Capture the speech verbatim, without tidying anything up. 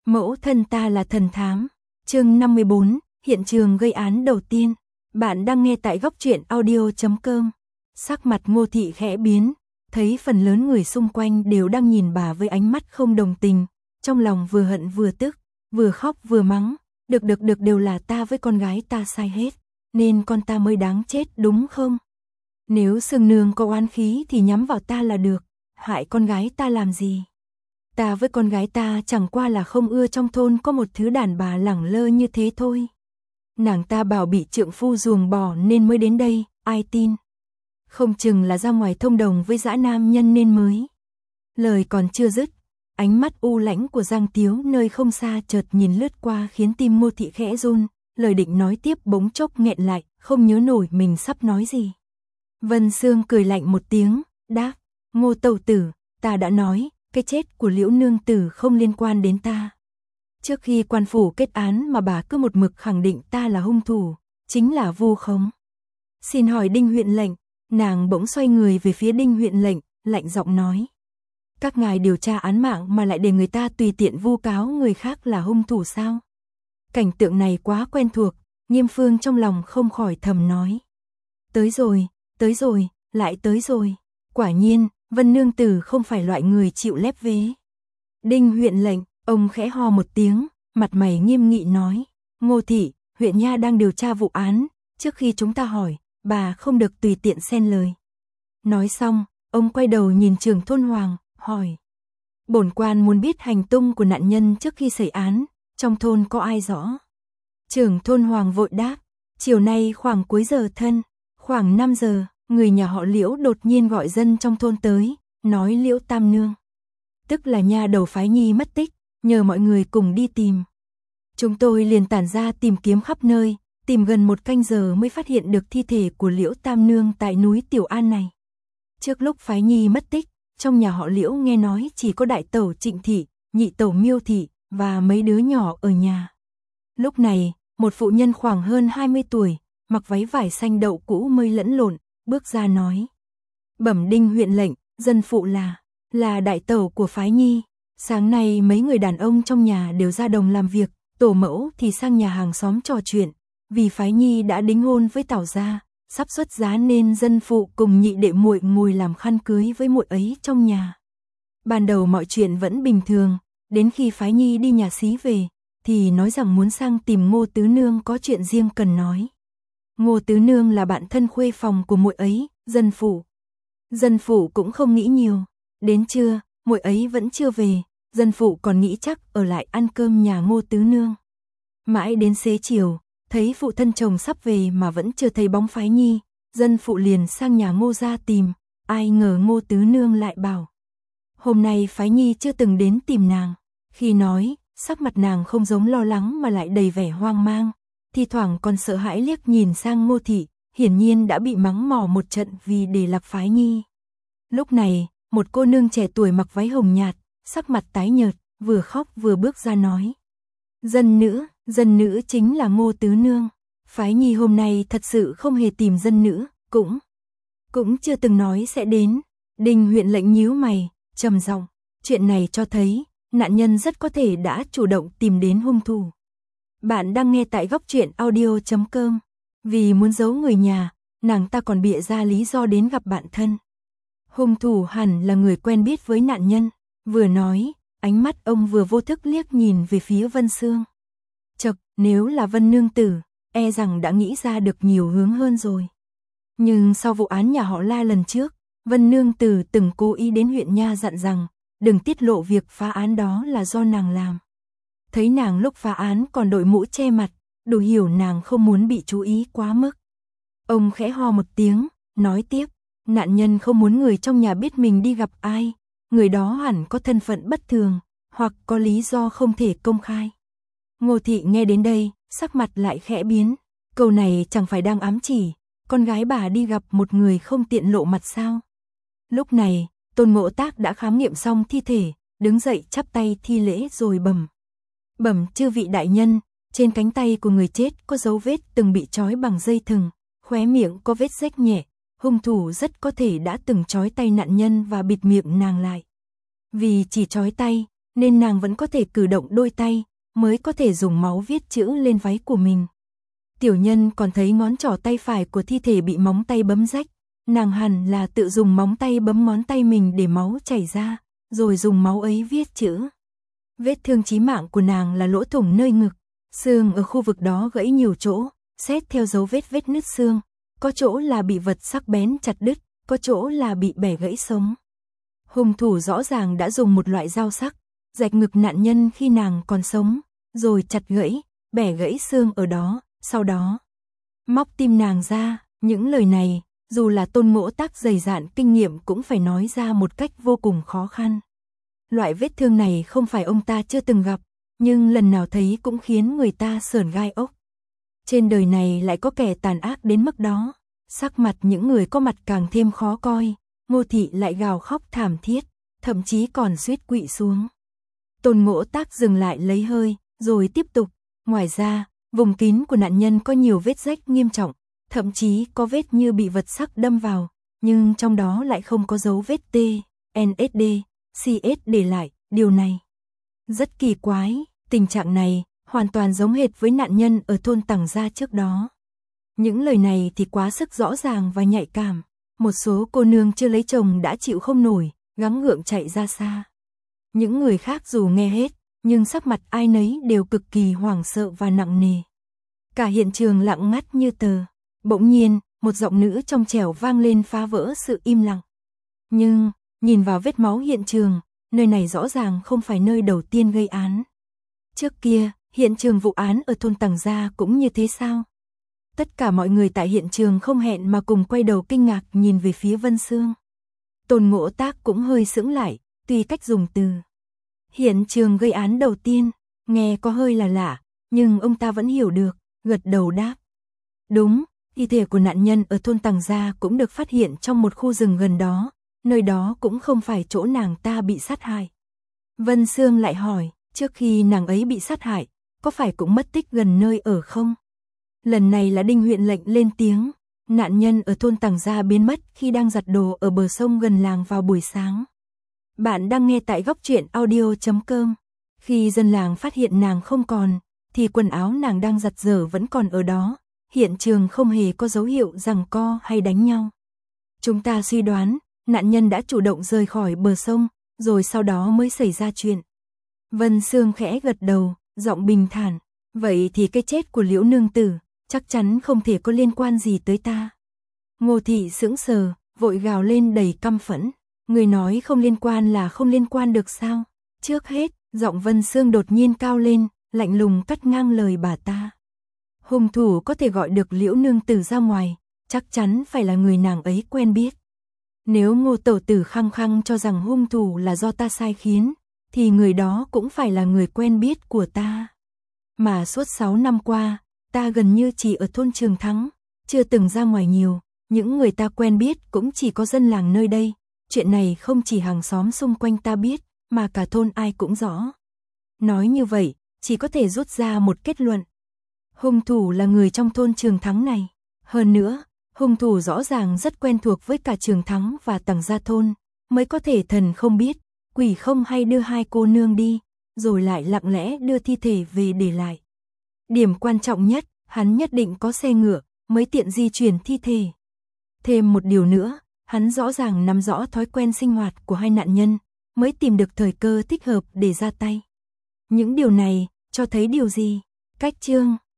Mẫu thân ta là thần thám. Chương năm mươi bốn, hiện trường gây án đầu tiên. Bạn đang nghe tại góc truyện audio chấm com. Sắc mặt Ngô Thị khẽ biến, thấy phần lớn người xung quanh đều đang nhìn bà với ánh mắt không đồng tình, trong lòng vừa hận vừa tức, vừa khóc vừa mắng, được được được đều là ta với con gái ta sai hết, nên con ta mới đáng chết đúng không? Nếu Sương Nương có oán khí thì nhắm vào ta là được, hại con gái ta làm gì? Ta với con gái ta chẳng qua là không ưa trong thôn có một thứ đàn bà lẳng lơ như thế thôi. Nàng ta bảo bị trượng phu ruồng bỏ nên mới đến đây, ai tin? Không chừng là ra ngoài thông đồng với dã nam nhân nên mới. Lời còn chưa dứt, ánh mắt u lãnh của Giang Tiếu nơi không xa chợt nhìn lướt qua khiến tim Ngô Thị khẽ run, lời định nói tiếp bỗng chốc nghẹn lại, không nhớ nổi mình sắp nói gì. Vân Sương cười lạnh một tiếng, đáp, Ngô tẩu tử, ta đã nói, cái chết của Liễu nương tử không liên quan đến ta. Trước khi quan phủ kết án mà bà cứ một mực khẳng định ta là hung thủ, chính là vu khống. Xin hỏi Đinh huyện lệnh, nàng bỗng xoay người về phía Đinh huyện lệnh, lạnh giọng nói. Các ngài điều tra án mạng mà lại để người ta tùy tiện vu cáo người khác là hung thủ sao? Cảnh tượng này quá quen thuộc, Nghiêm Phương trong lòng không khỏi thầm nói. Tới rồi, tới rồi, lại tới rồi. Quả nhiên, Vân nương tử không phải loại người chịu lép vế. Đinh huyện lệnh, ông khẽ ho một tiếng, mặt mày nghiêm nghị nói. Ngô Thị, huyện nha đang điều tra vụ án, trước khi chúng ta hỏi, bà không được tùy tiện xen lời. Nói xong, ông quay đầu nhìn trưởng thôn Hoàng, hỏi. Bổn quan muốn biết hành tung của nạn nhân trước khi xảy án, trong thôn có ai rõ? Trưởng thôn Hoàng vội đáp, chiều nay khoảng cuối giờ thân, khoảng năm giờ, người nhà họ Liễu đột nhiên gọi dân trong thôn tới, nói Liễu Tam Nương, tức là nha đầu Phái Nhi mất tích, nhờ mọi người cùng đi tìm. Chúng tôi liền tản ra tìm kiếm khắp nơi, tìm gần một canh giờ mới phát hiện được thi thể của Liễu Tam Nương tại núi Tiểu An này. Trước lúc Phái Nhi mất tích, trong nhà họ Liễu nghe nói chỉ có đại tẩu Trịnh Thị, nhị tẩu Miêu Thị và mấy đứa nhỏ ở nhà. Lúc này, một phụ nhân khoảng hơn hai mươi tuổi, mặc váy vải xanh đậu cũ mới lẫn lộn, bước ra nói. Bẩm Đinh huyện lệnh, dân phụ là, là đại tẩu của Phái Nhi. Sáng nay mấy người đàn ông trong nhà đều ra đồng làm việc, tổ mẫu thì sang nhà hàng xóm trò chuyện, vì Phái Nhi đã đính hôn với Tảo gia, sắp xuất giá nên dân phụ cùng nhị đệ muội ngồi làm khăn cưới với muội ấy trong nhà. Ban đầu mọi chuyện vẫn bình thường, đến khi Phái Nhi đi nhà xí về, thì nói rằng muốn sang tìm Ngô Tứ Nương có chuyện riêng cần nói. Ngô Tứ Nương là bạn thân khuê phòng của muội ấy, dân phụ. Dân phụ cũng không nghĩ nhiều, đến trưa, muội ấy vẫn chưa về, dân phụ còn nghĩ chắc ở lại ăn cơm nhà Ngô Tứ Nương. Mãi đến xế chiều, thấy phụ thân chồng sắp về mà vẫn chưa thấy bóng Phái Nhi, dân phụ liền sang nhà Ngô gia tìm, ai ngờ Ngô Tứ Nương lại bảo. Hôm nay Phái Nhi chưa từng đến tìm nàng, khi nói, sắc mặt nàng không giống lo lắng mà lại đầy vẻ hoang mang, thi thoảng còn sợ hãi liếc nhìn sang Ngô Thị, hiển nhiên đã bị mắng mỏ một trận vì để lạc Phái Nhi. Lúc này, một cô nương trẻ tuổi mặc váy hồng nhạt, sắc mặt tái nhợt, vừa khóc vừa bước ra nói. Dân nữ, dân nữ chính là Ngô Tứ Nương. Phái Nhi hôm nay thật sự không hề tìm dân nữ, cũng, cũng chưa từng nói sẽ đến. Đinh huyện lệnh nhíu mày, trầm giọng, chuyện này cho thấy, nạn nhân rất có thể đã chủ động tìm đến hung thủ. Bạn đang nghe tại góc truyện audio chấm com. Vì muốn giấu người nhà, nàng ta còn bịa ra lý do đến gặp bạn thân. Hung thủ hẳn là người quen biết với nạn nhân. Vừa nói, ánh mắt ông vừa vô thức liếc nhìn về phía Vân Sương. Chậc, nếu là Vân nương tử, e rằng đã nghĩ ra được nhiều hướng hơn rồi. Nhưng sau vụ án nhà họ La lần trước, Vân nương tử từng cố ý đến huyện nha dặn rằng, đừng tiết lộ việc phá án đó là do nàng làm. Thấy nàng lúc phá án còn đội mũ che mặt, đủ hiểu nàng không muốn bị chú ý quá mức. Ông khẽ ho một tiếng, nói tiếp, nạn nhân không muốn người trong nhà biết mình đi gặp ai, người đó hẳn có thân phận bất thường, hoặc có lý do không thể công khai. Ngô Thị nghe đến đây, sắc mặt lại khẽ biến, câu này chẳng phải đang ám chỉ, con gái bà đi gặp một người không tiện lộ mặt sao. Lúc này, Tôn Ngộ Tác đã khám nghiệm xong thi thể, đứng dậy chắp tay thi lễ rồi bẩm. Bẩm chư vị đại nhân, trên cánh tay của người chết có dấu vết từng bị trói bằng dây thừng, khóe miệng có vết rách nhẹ, hung thủ rất có thể đã từng trói tay nạn nhân và bịt miệng nàng lại. Vì chỉ trói tay, nên nàng vẫn có thể cử động đôi tay, mới có thể dùng máu viết chữ lên váy của mình. Tiểu nhân còn thấy ngón trỏ tay phải của thi thể bị móng tay bấm rách, nàng hẳn là tự dùng móng tay bấm ngón tay mình để máu chảy ra, rồi dùng máu ấy viết chữ. Vết thương chí mạng của nàng là lỗ thủng nơi ngực, xương ở khu vực đó gãy nhiều chỗ, xét theo dấu vết vết nứt xương, có chỗ là bị vật sắc bén chặt đứt, có chỗ là bị bẻ gãy sống. Hung thủ rõ ràng đã dùng một loại dao sắc, rạch ngực nạn nhân khi nàng còn sống, rồi chặt gãy, bẻ gãy xương ở đó, sau đó móc tim nàng ra. Những lời này, dù là Tôn Ngỗ Tác dày dạn kinh nghiệm cũng phải nói ra một cách vô cùng khó khăn. Loại vết thương này không phải ông ta chưa từng gặp, nhưng lần nào thấy cũng khiến người ta sởn gai ốc. Trên đời này lại có kẻ tàn ác đến mức đó. Sắc mặt những người có mặt càng thêm khó coi, Ngô Thị lại gào khóc thảm thiết, thậm chí còn suýt quỵ xuống. Tôn Ngỗ Tác dừng lại lấy hơi, rồi tiếp tục, ngoài ra, vùng kín của nạn nhân có nhiều vết rách nghiêm trọng, thậm chí có vết như bị vật sắc đâm vào, nhưng trong đó lại không có dấu vết T, en ét đê, xê ét để lại, điều này rất kỳ quái, tình trạng này hoàn toàn giống hệt với nạn nhân ở thôn Tằng Gia trước đó. Những lời này thì quá sức rõ ràng và nhạy cảm, một số cô nương chưa lấy chồng đã chịu không nổi, gắng gượng chạy ra xa. Những người khác dù nghe hết, nhưng sắc mặt ai nấy đều cực kỳ hoảng sợ và nặng nề. Cả hiện trường lặng ngắt như tờ. Bỗng nhiên, một giọng nữ trong trẻo vang lên phá vỡ sự im lặng. Nhưng, nhìn vào vết máu hiện trường, nơi này rõ ràng không phải nơi đầu tiên gây án. Trước kia, hiện trường vụ án ở thôn Tằng Gia cũng như thế sao? Tất cả mọi người tại hiện trường không hẹn mà cùng quay đầu kinh ngạc nhìn về phía Vân Sương. Tôn Ngỗ Tác cũng hơi sững lại, tuy cách dùng từ hiện trường gây án đầu tiên, nghe có hơi là lạ, nhưng ông ta vẫn hiểu được, gật đầu đáp. Đúng, thi thể của nạn nhân ở thôn Tằng Gia cũng được phát hiện trong một khu rừng gần đó, nơi đó cũng không phải chỗ nàng ta bị sát hại. Vân Sương lại hỏi, trước khi nàng ấy bị sát hại, có phải cũng mất tích gần nơi ở không? Lần này là Đinh huyện lệnh lên tiếng, nạn nhân ở thôn Tằng Gia biến mất khi đang giặt đồ ở bờ sông gần làng vào buổi sáng. Bạn đang nghe tại góc truyện audio chấm com. Khi dân làng phát hiện nàng không còn, thì quần áo nàng đang giặt dở vẫn còn ở đó, hiện trường không hề có dấu hiệu giằng co hay đánh nhau. Chúng ta suy đoán, nạn nhân đã chủ động rời khỏi bờ sông, rồi sau đó mới xảy ra chuyện. Vân Sương khẽ gật đầu, giọng bình thản, vậy thì cái chết của Liễu nương tử chắc chắn không thể có liên quan gì tới ta. Ngô Thị sững sờ, vội gào lên đầy căm phẫn, người nói không liên quan là không liên quan được sao? Trước hết, giọng Vân Sương đột nhiên cao lên, lạnh lùng cắt ngang lời bà ta. Hung thủ có thể gọi được Liễu nương tử ra ngoài, chắc chắn phải là người nàng ấy quen biết. Nếu Ngô tẩu tử khăng khăng cho rằng hung thủ là do ta sai khiến, thì người đó cũng phải là người quen biết của ta. Mà suốt sáu năm qua, ta gần như chỉ ở thôn Trường Thắng, chưa từng ra ngoài nhiều, những người ta quen biết cũng chỉ có dân làng nơi đây. Chuyện này không chỉ hàng xóm xung quanh ta biết, mà cả thôn ai cũng rõ. Nói như vậy, chỉ có thể rút ra một kết luận. Hung thủ là người trong thôn Trường Thắng này. Hơn nữa, hung thủ rõ ràng rất quen thuộc với cả Trường Thắng và Tằng Gia thôn, mới có thể thần không biết, quỷ không hay đưa hai cô nương đi, rồi lại lặng lẽ đưa thi thể về để lại. Điểm quan trọng nhất, hắn nhất định có xe ngựa, mới tiện di chuyển thi thể. Thêm một điều nữa, hắn rõ ràng nắm rõ thói quen sinh hoạt của hai nạn nhân, mới tìm được thời cơ thích hợp để ra tay. Những điều này, cho thấy điều gì? Cách chương